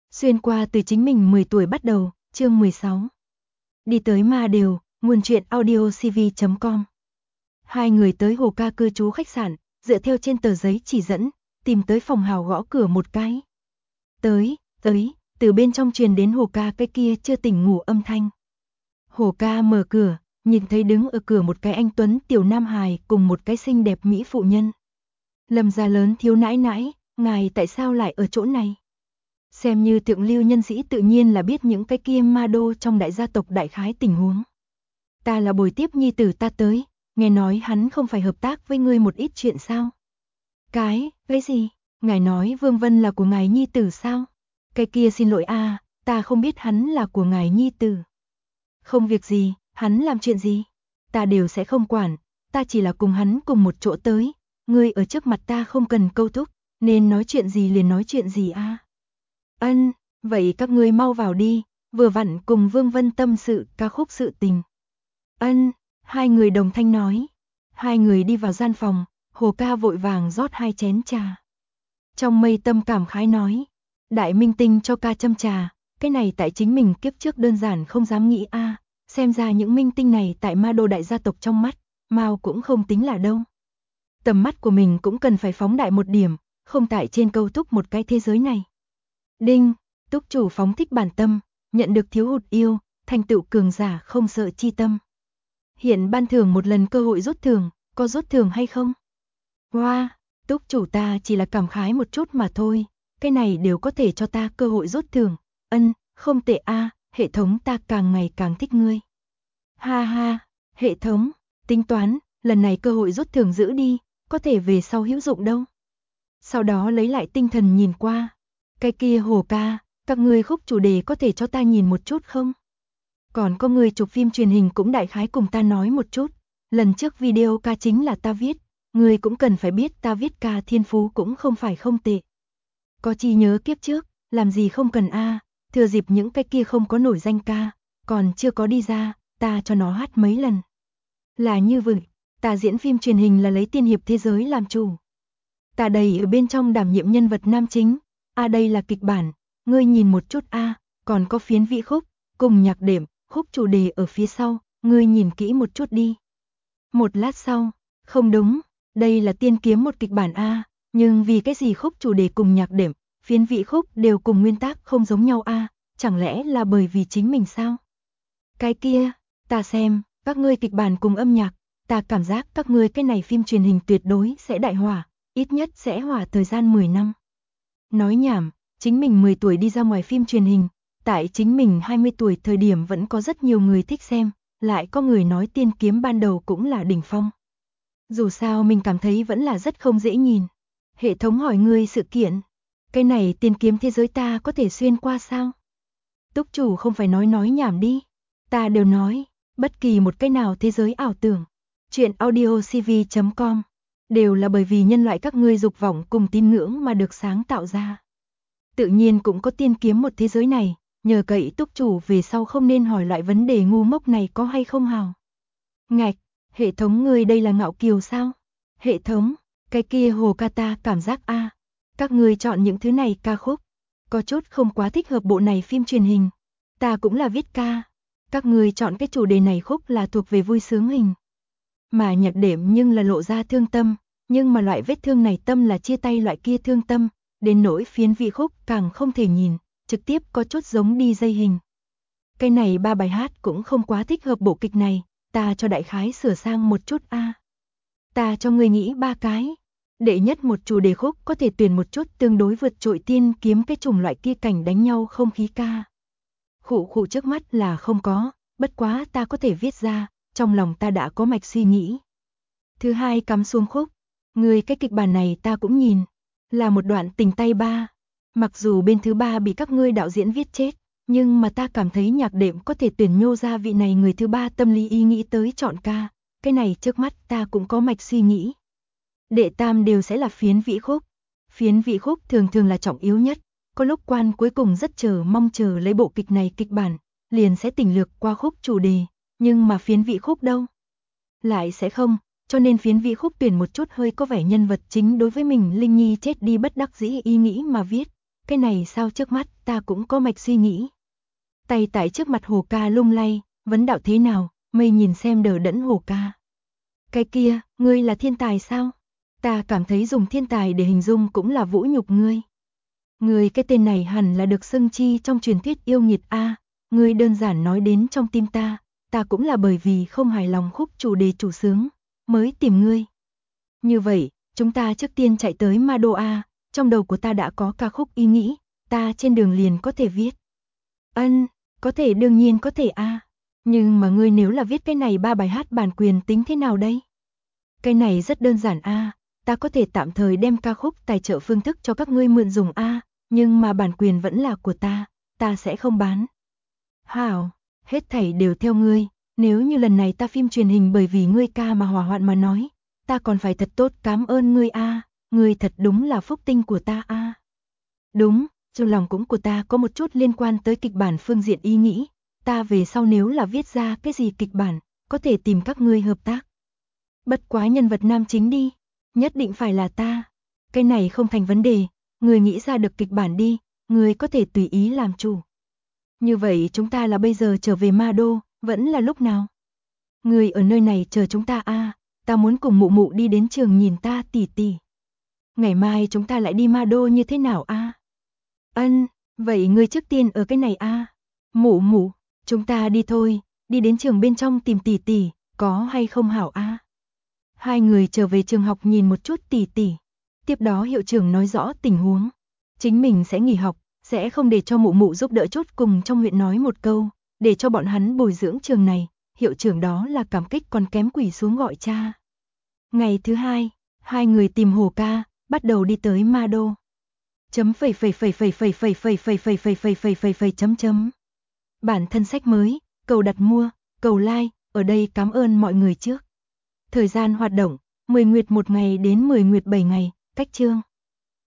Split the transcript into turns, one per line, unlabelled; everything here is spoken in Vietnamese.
Xuyên qua từ chính mình 10 tuổi bắt đầu, chương 16. Đi tới Ma Đều, nguồn truyện audio cv.com. Hai người tới Hồ Ca cư trú khách sạn, dựa theo trên tờ giấy chỉ dẫn, tìm tới phòng hào gõ cửa một cái. Tới, từ bên trong truyền đến Hồ Ca cái kia chưa tỉnh ngủ âm thanh. Hồ Ca mở cửa, nhìn thấy đứng ở cửa một cái anh tuấn tiểu nam hài cùng một cái xinh đẹp mỹ phụ nhân. Lâm gia lớn thiếu nãi nãi, ngài tại sao lại ở chỗ này? Xem như thượng lưu nhân sĩ tự nhiên là biết những cái kia ma đô trong đại gia tộc đại khái tình huống. Ta là bồi tiếp nhi tử ta tới, nghe nói hắn không phải hợp tác với ngươi một ít chuyện sao? Cái gì? Ngài nói Vương Vân là của ngài nhi tử sao? Cái kia xin lỗi a, ta không biết hắn là của ngài nhi tử. Không việc gì, hắn làm chuyện gì? Ta đều sẽ không quản, ta chỉ là cùng hắn cùng một chỗ tới, ngươi ở trước mặt ta không cần câu thúc, nên nói chuyện gì liền nói chuyện gì a. Ân, vậy các ngươi mau vào đi, vừa vặn cùng Vương Vân tâm sự ca khúc sự tình. Ân, hai người đồng thanh nói. Hai người đi vào gian phòng, Hồ Ca vội vàng rót 2 chén trà. Trong mây tâm cảm khái nói, đại minh tinh cho ca châm trà, cái này tại chính mình kiếp trước đơn giản không dám nghĩ a, xem ra những minh tinh này tại ma đô đại gia tộc trong mắt, Mao cũng không tính là đâu. Tầm mắt của mình cũng cần phải phóng đại một điểm, không tại trên câu thúc một cái thế giới này. Đinh, túc chủ phóng thích bản tâm, nhận được thiếu hụt yêu, thành tựu cường giả không sợ chi tâm. Hiện ban thưởng một lần cơ hội rút thưởng, có rút thưởng hay không? Wow, túc chủ ta chỉ là cảm khái một chút mà thôi, cái này đều có thể cho ta cơ hội rút thưởng. Ân, không tệ a, hệ thống ta càng ngày càng thích ngươi. Ha ha, hệ thống, tính toán, lần này cơ hội rút thưởng giữ đi, có thể về sau hữu dụng đâu. Sau đó lấy lại tinh thần nhìn qua. Cái kia Hồ Ca, các ngươi khúc chủ đề có thể cho ta nhìn một chút không? Còn có người chụp phim truyền hình cũng đại khái cùng ta nói một chút. Lần trước video ca chính là ta viết, người cũng cần phải biết ta viết ca thiên phú cũng không phải không tệ. Có chi nhớ kiếp trước, làm gì không cần a, thừa dịp những cái kia không có nổi danh ca, còn chưa có đi ra, ta cho nó hát mấy lần. Là như vậy, ta diễn phim truyền hình là lấy tiên hiệp thế giới làm chủ. Ta đầy ở bên trong đảm nhiệm nhân vật nam chính. Đây là kịch bản, ngươi nhìn một chút còn có phiến vị khúc, cùng nhạc đệm, khúc chủ đề ở phía sau, ngươi nhìn kỹ một chút đi. Một lát sau, không đúng, đây là tiên kiếm một kịch bản nhưng vì cái gì khúc chủ đề cùng nhạc đệm, phiến vị khúc đều cùng nguyên tắc không giống nhau chẳng lẽ là bởi vì chính mình sao? Cái kia, ta xem, các ngươi kịch bản cùng âm nhạc, ta cảm giác các ngươi cái này phim truyền hình tuyệt đối sẽ đại hỏa, ít nhất sẽ hỏa thời gian 10 năm. Nói nhảm, chính mình 10 tuổi đi ra ngoài phim truyền hình, tại chính mình 20 tuổi thời điểm vẫn có rất nhiều người thích xem, lại có người nói tiên kiếm ban đầu cũng là đỉnh phong. Dù sao mình cảm thấy vẫn là rất không dễ nhìn. Hệ thống hỏi ngươi sự kiện, cái này tiên kiếm thế giới ta có thể xuyên qua sao? Túc chủ không phải nói nhảm đi, ta đều nói, bất kỳ một cái nào thế giới ảo tưởng, chuyện audio cv.com. đều là bởi vì nhân loại các ngươi dục vọng cùng tín ngưỡng mà được sáng tạo ra. Tự nhiên cũng có tiên kiếm một thế giới này, nhờ cậy túc chủ về sau không nên hỏi loại vấn đề ngu ngốc này có hay không hào. Ngạch, hệ thống ngươi đây là ngạo kiều sao? Hệ thống, cái kia Hồ Ca ta cảm giác các ngươi chọn những thứ này ca khúc, có chút không quá thích hợp bộ này phim truyền hình. Ta cũng là viết ca, các ngươi chọn cái chủ đề này khúc là thuộc về vui sướng hình. Mà nhạc đệm nhưng là lộ ra thương tâm, nhưng mà loại vết thương này tâm là chia tay loại kia thương tâm, đến nỗi phiến vị khúc càng không thể nhìn, trực tiếp có chút giống đi dây hình. Cái này 3 bài hát cũng không quá thích hợp bộ kịch này, ta cho đại khái sửa sang một chút Ta cho người nghĩ 3 cái. Đệ nhất một chủ đề khúc có thể tuyển một chút tương đối vượt trội tiên kiếm cái chủng loại kia cảnh đánh nhau không khí ca. Khụ trước mắt là không có, bất quá ta có thể viết ra, trong lòng ta đã có mạch suy nghĩ. Thứ hai cắm xuống khúc, người cái kịch bản này ta cũng nhìn, là một đoạn tình tay ba. Mặc dù bên thứ ba bị các ngươi đạo diễn viết chết, nhưng mà ta cảm thấy nhạc đệm có thể tuyển nhô ra vị này người thứ ba tâm lý ý nghĩ tới chọn ca, cái này trước mắt ta cũng có mạch suy nghĩ. Đệ tam đều sẽ là phiến vị khúc. Phiến vị khúc thường thường là trọng yếu nhất, có lúc quan cuối cùng rất mong chờ lấy bộ kịch này kịch bản, liền sẽ tỉnh lược qua khúc chủ đề, nhưng mà phiến vị khúc đâu? Lại sẽ không, cho nên phiến vị khúc tuyển một chút hơi có vẻ nhân vật chính đối với mình Linh Nhi chết đi bất đắc dĩ ý nghĩ mà viết, cái này sao trước mắt ta cũng có mạch suy nghĩ. Tay tại trước mặt Hồ Ca lung lay, vấn đạo thế nào, mây nhìn xem đờ đẫn Hồ Ca. Cái kia, ngươi là thiên tài sao? Ta cảm thấy dùng thiên tài để hình dung cũng là vũ nhục ngươi. Ngươi cái tên này hẳn là được xưng chi trong truyền thuyết yêu nghiệt a, ngươi đơn giản nói đến trong tim ta cũng là bởi vì không hài lòng khúc chủ đề chủ sướng, mới tìm ngươi. Như vậy, chúng ta trước tiên chạy tới Ma Đô a, trong đầu của ta đã có ca khúc ý nghĩ, ta trên đường liền có thể viết. Ân, có thể đương nhiên có thể a. Nhưng mà ngươi nếu là viết cái này 3 bài hát bản quyền tính thế nào đây? Cái này rất đơn giản a, ta có thể tạm thời đem ca khúc tài trợ phương thức cho các ngươi mượn dùng a, nhưng mà bản quyền vẫn là của ta sẽ không bán. Hảo, hết thảy đều theo ngươi, nếu như lần này ta phim truyền hình bởi vì ngươi ca mà hỏa hoạn mà nói, ta còn phải thật tốt cảm ơn ngươi a, ngươi thật đúng là phúc tinh của ta a. Đúng, trong lòng cũng của ta có một chút liên quan tới kịch bản phương diện ý nghĩ, ta về sau nếu là viết ra cái gì kịch bản, có thể tìm các ngươi hợp tác. Bất quá nhân vật nam chính đi, nhất định phải là ta. Cái này không thành vấn đề, người nghĩ ra được kịch bản đi, người có thể tùy ý làm chủ. Như vậy chúng ta là bây giờ trở về Ma Đô, vẫn là lúc nào? Người ở nơi này chờ chúng ta a, ta muốn cùng mụ mụ đi đến trường nhìn ta tỉ tỉ. Ngày mai chúng ta lại đi Ma Đô như thế nào a? Ân, vậy người trước tiên ở cái này a. Mụ mụ, chúng ta đi thôi, đi đến trường bên trong tìm tỉ tỉ, có hay không hảo a? Hai người trở về trường học nhìn một chút tỉ tỉ. Tiếp đó hiệu trưởng nói rõ tình huống. Chính mình sẽ nghỉ học, sẽ không để cho mụ mụ giúp đỡ chút cùng trong huyện nói một câu, để cho bọn hắn bồi dưỡng trường này. Hiệu trưởng đó là cảm kích còn kém quỳ xuống gọi cha. Ngày thứ hai, hai người tìm Hồ Ca, bắt đầu đi tới Ma Đô. Bản thân sách mới, cầu đặt mua, cầu like, ở đây cảm ơn mọi người trước. Thời gian hoạt động, 10 nguyệt 1 ngày đến 10 nguyệt 7 ngày, cách chương.